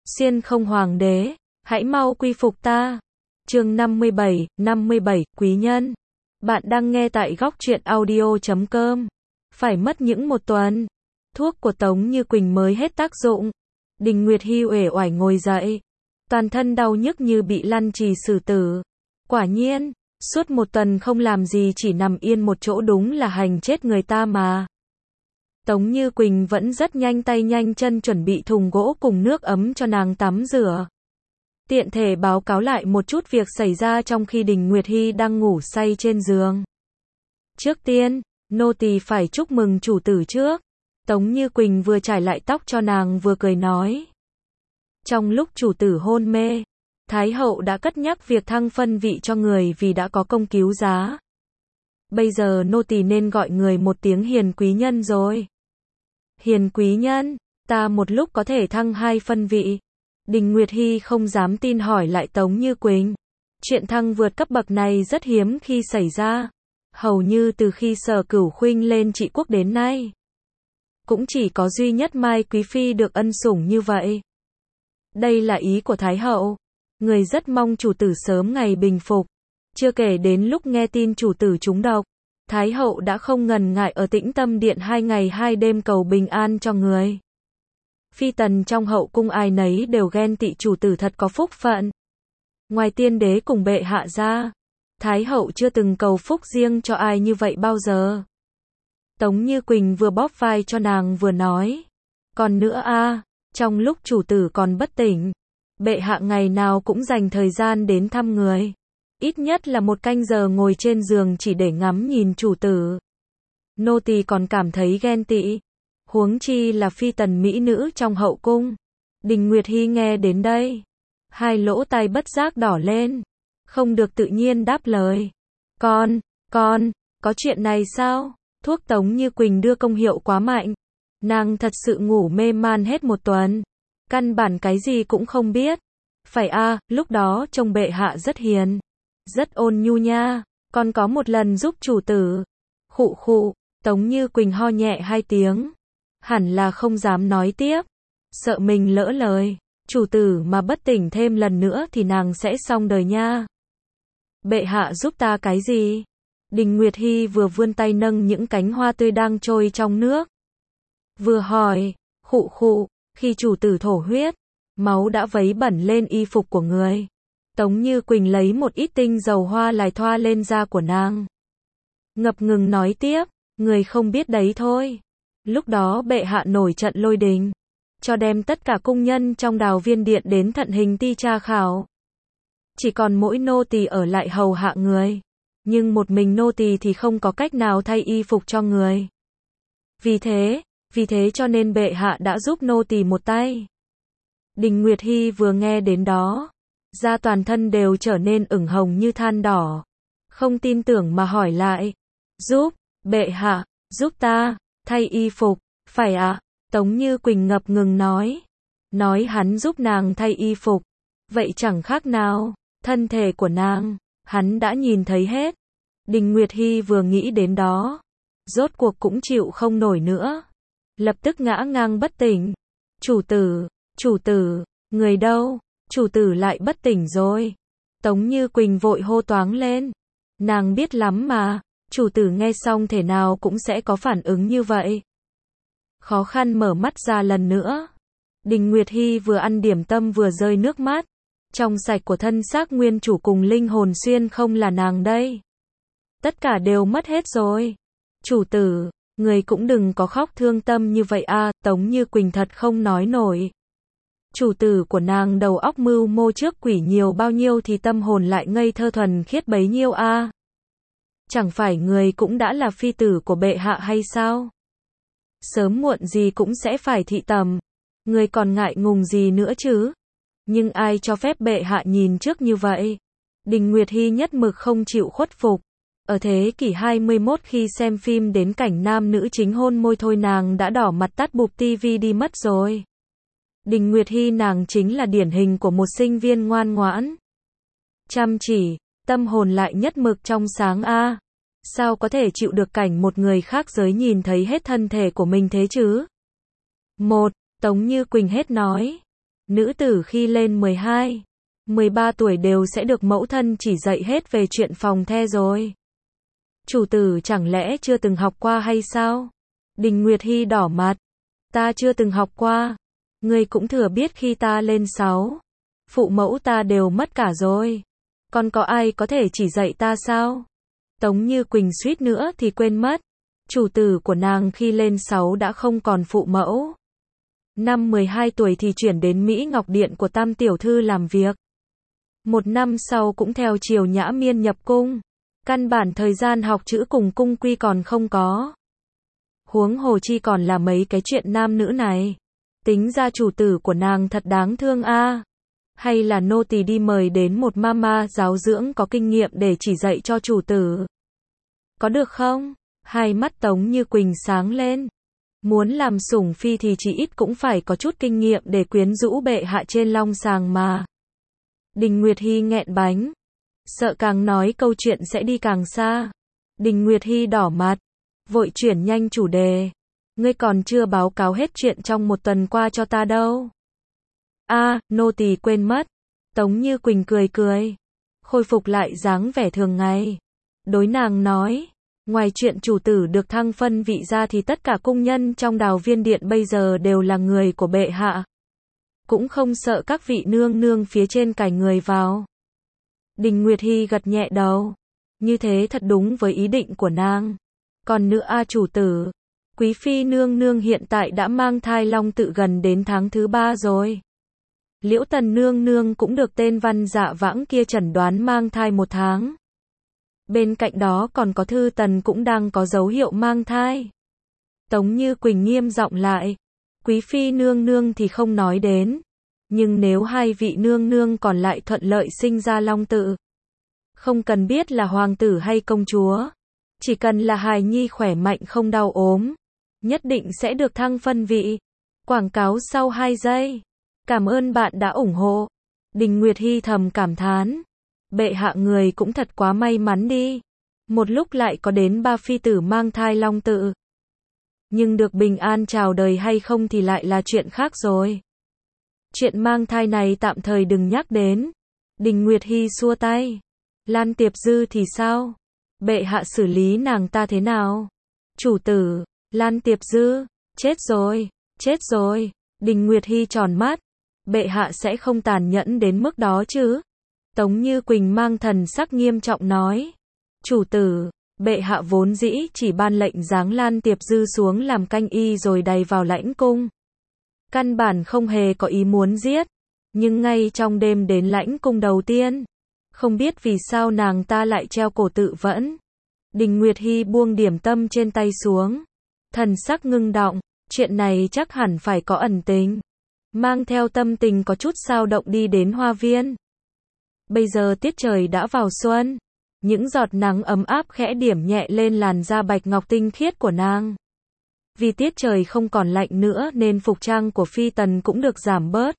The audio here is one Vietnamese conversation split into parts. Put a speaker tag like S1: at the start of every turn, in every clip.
S1: Xiên không hoàng đế, hãy mau quy phục ta. Chương 57, quý nhân. Bạn đang nghe tại góc truyện audio.com. Phải mất những một tuần, thuốc của Tống Như Quỳnh mới hết tác dụng. Đình Nguyệt Hi uể oải ngồi dậy, toàn thân đau nhức như bị lăn trì xử tử. Quả nhiên, suốt một tuần không làm gì chỉ nằm yên một chỗ đúng là hành chết người ta mà. Tống Như Quỳnh vẫn rất nhanh tay nhanh chân chuẩn bị thùng gỗ cùng nước ấm cho nàng tắm rửa. Tiện thể báo cáo lại một chút việc xảy ra trong khi Đình Nguyệt Hi đang ngủ say trên giường. Trước tiên, nô tỳ phải chúc mừng chủ tử trước. Tống Như Quỳnh vừa trải lại tóc cho nàng vừa cười nói. Trong lúc chủ tử hôn mê, Thái hậu đã cất nhắc việc thăng phân vị cho người vì đã có công cứu giá. Bây giờ nô tỳ nên gọi người một tiếng hiền quý nhân rồi. Hiền quý nhân, ta một lúc có thể thăng 2 phân vị. Đình Nguyệt Hi không dám tin hỏi lại Tống Như Quỳnh. Chuyện thăng vượt cấp bậc này rất hiếm khi xảy ra. Hầu như từ khi Sở Cửu Khuynh lên trị quốc đến nay, cũng chỉ có duy nhất Mai Quý Phi được ân sủng như vậy. Đây là ý của Thái hậu. Người rất mong chủ tử sớm ngày bình phục. Chưa kể đến lúc nghe tin chủ tử trúng độc, Thái hậu đã không ngần ngại ở Tĩnh Tâm Điện 2 ngày 2 đêm cầu bình an cho người. Phi tần trong hậu cung ai nấy đều ghen tị chủ tử thật có phúc phận. Ngoài tiên đế cùng bệ hạ ra, Thái hậu chưa từng cầu phúc riêng cho ai như vậy bao giờ. Tống Như Quỳnh vừa bóp vai cho nàng vừa nói. Còn nữa trong lúc chủ tử còn bất tỉnh, bệ hạ ngày nào cũng dành thời gian đến thăm người. Ít nhất là 1 canh giờ ngồi trên giường chỉ để ngắm nhìn chủ tử. Nô tỳ còn cảm thấy ghen tị. Huống chi là phi tần mỹ nữ trong hậu cung. Đình Nguyệt Hi nghe đến đây, 2 lỗ tai bất giác đỏ lên. Không được tự nhiên đáp lời. Con, có chuyện này sao? Thuốc Tống Như Quỳnh đưa công hiệu quá mạnh. Nàng thật sự ngủ mê man hết một tuần. Căn bản cái gì cũng không biết. Phải lúc đó trông bệ hạ rất hiền, rất ôn nhu nha. Con có một lần giúp chủ tử. Khụ khụ, Tống Như Quỳnh ho nhẹ 2 tiếng. Hẳn là không dám nói tiếp. Sợ mình lỡ lời. Chủ tử mà bất tỉnh thêm lần nữa thì nàng sẽ xong đời nha. Bệ hạ giúp ta cái gì? Đình Nguyệt Hi vừa vươn tay nâng những cánh hoa tươi đang trôi trong nước, vừa hỏi. Khụ khụ, khi chủ tử thổ huyết, máu đã vấy bẩn lên y phục của người. Tống Như Quỳnh lấy một ít tinh dầu hoa lại thoa lên da của nàng. Ngập ngừng nói tiếp, người không biết đấy thôi. Lúc đó bệ hạ nổi trận lôi đình, cho đem tất cả cung nhân trong Đào Viên Điện đến thận hình ti tra khảo. Chỉ còn mỗi nô tỳ ở lại hầu hạ người. Nhưng một mình nô tỳ thì không có cách nào thay y phục cho người. Vì thế cho nên bệ hạ đã giúp nô tỳ một tay. Đình Nguyệt Hi vừa nghe đến đó, da toàn thân đều trở nên ửng hồng như than đỏ. Không tin tưởng mà hỏi lại. Giúp, bệ hạ, giúp ta, thay y phục, phải Tống Như Quỳnh ngập ngừng nói. Nói hắn giúp nàng thay y phục. Vậy chẳng khác nào, thân thể của nàng, hắn đã nhìn thấy hết. Đình Nguyệt Hi vừa nghĩ đến đó, rốt cuộc cũng chịu không nổi nữa. Lập tức ngã ngang bất tỉnh. Chủ tử, người đâu? Chủ tử lại bất tỉnh rồi. Tống Như Quỳnh vội hô toáng lên. Nàng biết lắm mà, chủ tử nghe xong thể nào cũng sẽ có phản ứng như vậy. Khó khăn mở mắt ra lần nữa. Đình Nguyệt Hi vừa ăn điểm tâm vừa rơi nước mắt. Trong sạch của thân xác nguyên chủ cùng linh hồn xuyên không là nàng đây. Tất cả đều mất hết rồi. Chủ tử, người cũng đừng có khóc thương tâm như vậy Tống Như Quỳnh thật không nói nổi. Chủ tử của nàng đầu óc mưu mô trước quỷ nhiều bao nhiêu thì tâm hồn lại ngây thơ thuần khiết bấy nhiêu Chẳng phải người cũng đã là phi tử của bệ hạ hay sao? Sớm muộn gì cũng sẽ phải thị tầm. Người còn ngại ngùng gì nữa chứ? Nhưng ai cho phép bệ hạ nhìn trước như vậy? Đình Nguyệt Hi nhất mực không chịu khuất phục. Ở thế kỷ 21 khi xem phim đến cảnh nam nữ chính hôn môi thôi nàng đã đỏ mặt tắt bụp tivi đi mất rồi. Đình Nguyệt Hi nàng chính là điển hình của một sinh viên ngoan ngoãn, chăm chỉ, tâm hồn lại nhất mực trong sáng Sao có thể chịu được cảnh một người khác giới nhìn thấy hết thân thể của mình thế chứ? Tống Như Quỳnh hết nói. Nữ tử khi lên 12, 13 tuổi đều sẽ được mẫu thân chỉ dạy hết về chuyện phòng the rồi. Chủ tử chẳng lẽ chưa từng học qua hay sao? Đình Nguyệt Hi đỏ mặt. Ta chưa từng học qua. Ngươi cũng thừa biết khi ta lên 6, phụ mẫu ta đều mất cả rồi. Còn có ai có thể chỉ dạy ta sao? Tống Như Quỳnh suýt nữa thì quên mất. Chủ tử của nàng khi lên 6 đã không còn phụ mẫu. Năm 12 tuổi thì chuyển đến Mỹ Ngọc Điện của Tam tiểu thư làm việc. Một năm sau cũng theo Triều Nhã Miên nhập cung. Căn bản thời gian học chữ cùng cung quy còn không có. Huống hồ chi còn là mấy cái chuyện nam nữ này. Tính ra chủ tử của nàng thật đáng thương a. Hay là nô tỳ đi mời đến một mama giáo dưỡng có kinh nghiệm để chỉ dạy cho chủ tử. Có được không? Hai mắt Tống Như Quỳnh sáng lên. Muốn làm sủng phi thì chỉ ít cũng phải có chút kinh nghiệm để quyến rũ bệ hạ trên long sàng mà. Đình Nguyệt Hi nghẹn bánh. Sợ càng nói câu chuyện sẽ đi càng xa. Đình Nguyệt Hi đỏ mặt. Vội chuyển nhanh chủ đề. Ngươi còn chưa báo cáo hết chuyện trong một tuần qua cho ta đâu. Nô tỳ quên mất. Tống Như Quỳnh cười cười. Khôi phục lại dáng vẻ thường ngày. Đối nàng nói. Ngoài chuyện chủ tử được thăng phân vị ra thì tất cả cung nhân trong Đào Viên Điện bây giờ đều là người của bệ hạ. Cũng không sợ các vị nương nương phía trên cài người vào. Đình Nguyệt Hi gật nhẹ đầu. Như thế thật đúng với ý định của nàng. Còn nữa chủ tử. Quý phi nương nương hiện tại đã mang thai long tự gần đến tháng thứ 3 rồi. Liễu Tần nương nương cũng được tên Văn Dạ Vãng kia chẩn đoán mang thai 1 tháng. Bên cạnh đó còn có Thư Tần cũng đang có dấu hiệu mang thai. Tống Như Quỳnh nghiêm giọng lại. Quý phi nương nương thì không nói đến. Nhưng nếu hai vị nương nương còn lại thuận lợi sinh ra long tự. Không cần biết là hoàng tử hay công chúa. Chỉ cần là hài nhi khỏe mạnh không đau ốm. Nhất định sẽ được thăng phân vị. Quảng cáo sau 2 giây. Cảm ơn bạn đã ủng hộ. Đình Nguyệt Hi thầm cảm thán. Bệ hạ người cũng thật quá may mắn đi. Một lúc lại có đến 3 phi tử mang thai long tự. Nhưng được bình an chào đời hay không thì lại là chuyện khác rồi. Chuyện mang thai này tạm thời đừng nhắc đến. Đình Nguyệt Hi xua tay. Lan Tiệp Dư thì sao? Bệ hạ xử lý nàng ta thế nào? Chủ tử, Lan Tiệp Dư, chết rồi, chết rồi. Đình Nguyệt Hi tròn mắt. Bệ hạ sẽ không tàn nhẫn đến mức đó chứ? Tống Như Quỳnh mang thần sắc nghiêm trọng nói. Chủ tử, bệ hạ vốn dĩ chỉ ban lệnh giáng Lan Tiệp Dư xuống làm canh y rồi đày vào lãnh cung. Căn bản không hề có ý muốn giết. Nhưng ngay trong đêm đến lãnh cung đầu tiên, không biết vì sao nàng ta lại treo cổ tự vẫn. Đình Nguyệt Hi buông điểm tâm trên tay xuống. Thần sắc ngưng động, chuyện này chắc hẳn phải có ẩn tình. Mang theo tâm tình có chút dao động đi đến hoa viên. Bây giờ tiết trời đã vào xuân. Những giọt nắng ấm áp khẽ điểm nhẹ lên làn da bạch ngọc tinh khiết của nàng. Vì tiết trời không còn lạnh nữa nên phục trang của Phi Tần cũng được giảm bớt.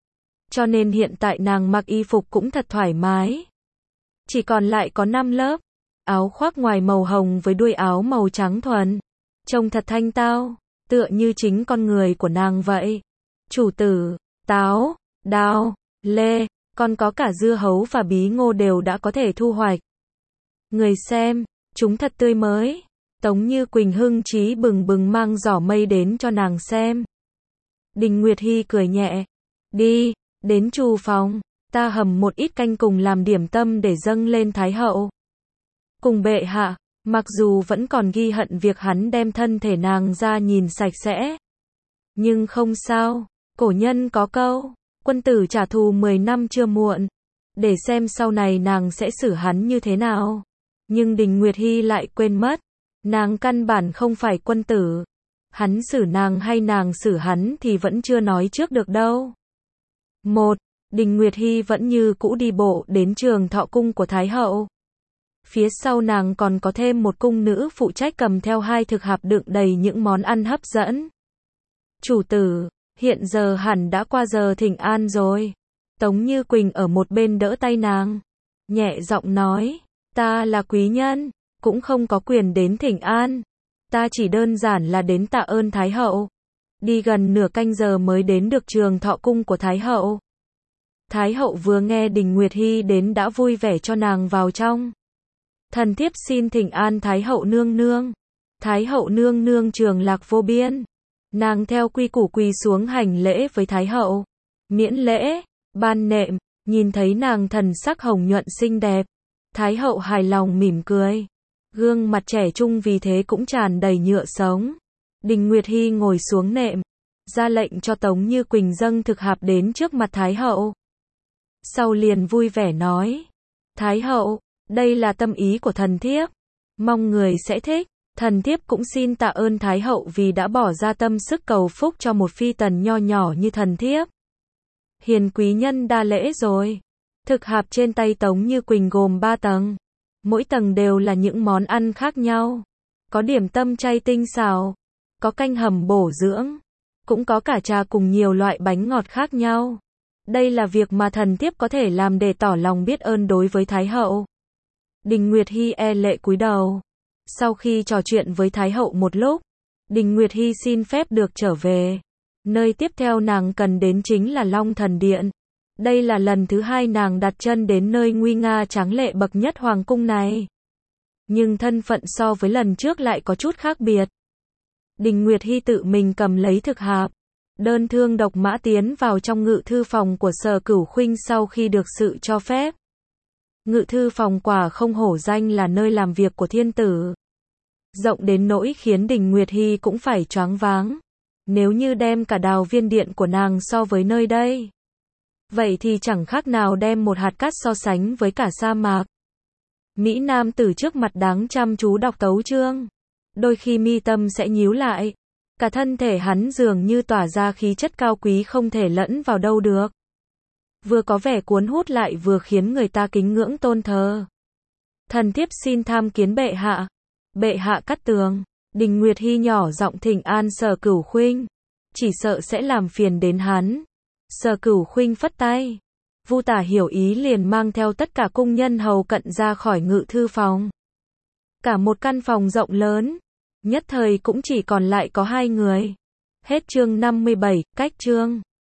S1: Cho nên hiện tại nàng mặc y phục cũng thật thoải mái. Chỉ còn lại có 5 lớp. Áo khoác ngoài màu hồng với đuôi áo màu trắng thuần. Trông thật thanh tao, tựa như chính con người của nàng vậy. Chủ tử, táo, đào, lê, còn có cả dưa hấu và bí ngô đều đã có thể thu hoạch. Người xem, chúng thật tươi mới. Tống Như Quỳnh hưng trí bừng bừng mang giỏ mây đến cho nàng xem. Đình Nguyệt Hi cười nhẹ. Đi, đến trù phòng, ta hầm một ít canh cùng làm điểm tâm để dâng lên Thái hậu. Cùng bệ hạ, mặc dù vẫn còn ghi hận việc hắn đem thân thể nàng ra nhìn sạch sẽ. Nhưng không sao, cổ nhân có câu, quân tử trả thù 10 năm chưa muộn. Để xem sau này nàng sẽ xử hắn như thế nào. Nhưng Đình Nguyệt Hi lại quên mất. Nàng căn bản không phải quân tử. Hắn xử nàng hay nàng xử hắn thì vẫn chưa nói trước được đâu. Đình Nguyệt Hi vẫn như cũ đi bộ đến trường thọ cung của Thái hậu. Phía sau nàng còn có thêm một cung nữ phụ trách cầm theo 2 thực hạp đựng đầy những món ăn hấp dẫn. Chủ tử, hiện giờ hẳn đã qua giờ thỉnh an rồi. Tống Như Quỳnh ở một bên đỡ tay nàng. Nhẹ giọng nói, ta là quý nhân, cũng không có quyền đến thỉnh an. Ta chỉ đơn giản là đến tạ ơn Thái hậu. đi gần nửa canh giờ mới đến được trường thọ cung của Thái hậu. Thái hậu vừa nghe Đình Nguyệt Hy đến đã vui vẻ cho nàng vào trong. Thần thiếp xin thỉnh an Thái hậu nương nương. Thái hậu nương nương trường lạc vô biên. Nàng theo quy củ quỳ xuống hành lễ với Thái hậu. Miễn lễ, ban nệm, nhìn thấy nàng thần sắc hồng nhuận xinh đẹp. Thái hậu hài lòng mỉm cười. Gương mặt trẻ trung vì thế cũng tràn đầy nhựa sống. Đình Nguyệt Hy ngồi xuống nệm, ra lệnh cho Tống Như Quỳnh dâng thực hạp đến trước mặt Thái hậu. Sau liền vui vẻ nói. Thái hậu, đây là tâm ý của thần thiếp. Mong người sẽ thích. Thần thiếp cũng xin tạ ơn Thái hậu vì đã bỏ ra tâm sức cầu phúc cho một phi tần nho nhỏ như thần thiếp. Hiền quý nhân đa lễ rồi. Thực hạp trên tay Tống Như Quỳnh gồm 3 tầng. Mỗi tầng đều là những món ăn khác nhau. Có điểm tâm chay tinh xào, có canh hầm bổ dưỡng, cũng có cả trà cùng nhiều loại bánh ngọt khác nhau. Đây là việc mà thần thiếp có thể làm để tỏ lòng biết ơn đối với Thái hậu. Đình Nguyệt Hy e lệ cúi đầu. Sau khi trò chuyện với Thái hậu một lúc, Đình Nguyệt Hy xin phép được trở về. Nơi tiếp theo nàng cần đến chính là Long Thần Điện. Đây là lần thứ 2 nàng đặt chân đến nơi nguy nga tráng lệ bậc nhất hoàng cung này. Nhưng thân phận so với lần trước lại có chút khác biệt. Đình Nguyệt Hy tự mình cầm lấy thực hạp, đơn thương độc mã tiến vào trong ngự thư phòng của Sở Cửu Khuynh sau khi được sự cho phép. Ngự thư phòng quả không hổ danh là nơi làm việc của thiên tử. Rộng đến nỗi khiến Đình Nguyệt Hy cũng phải choáng váng. Nếu như đem cả Đào Viên Điện của nàng so với nơi đây, vậy thì chẳng khác nào đem một hạt cát so sánh với cả sa mạc. Mỹ nam tử trước mặt đáng chăm chú đọc tấu chương. Đôi khi mi tâm sẽ nhíu lại. Cả thân thể hắn dường như tỏa ra khí chất cao quý không thể lẫn vào đâu được. Vừa có vẻ cuốn hút lại vừa khiến người ta kính ngưỡng tôn thờ. Thần thiếp xin tham kiến bệ hạ. Bệ hạ cắt tường. Đình Nguyệt Hy nhỏ giọng thỉnh an Sở Cửu Khuynh. Chỉ sợ sẽ làm phiền đến hắn. Sở Cửu Khuynh phất tay. Vu Tả hiểu ý liền mang theo tất cả cung nhân hầu cận ra khỏi ngự thư phòng. Cả một căn phòng rộng lớn. Nhất thời cũng chỉ còn lại có 2 người. Hết chương 57, cách chương.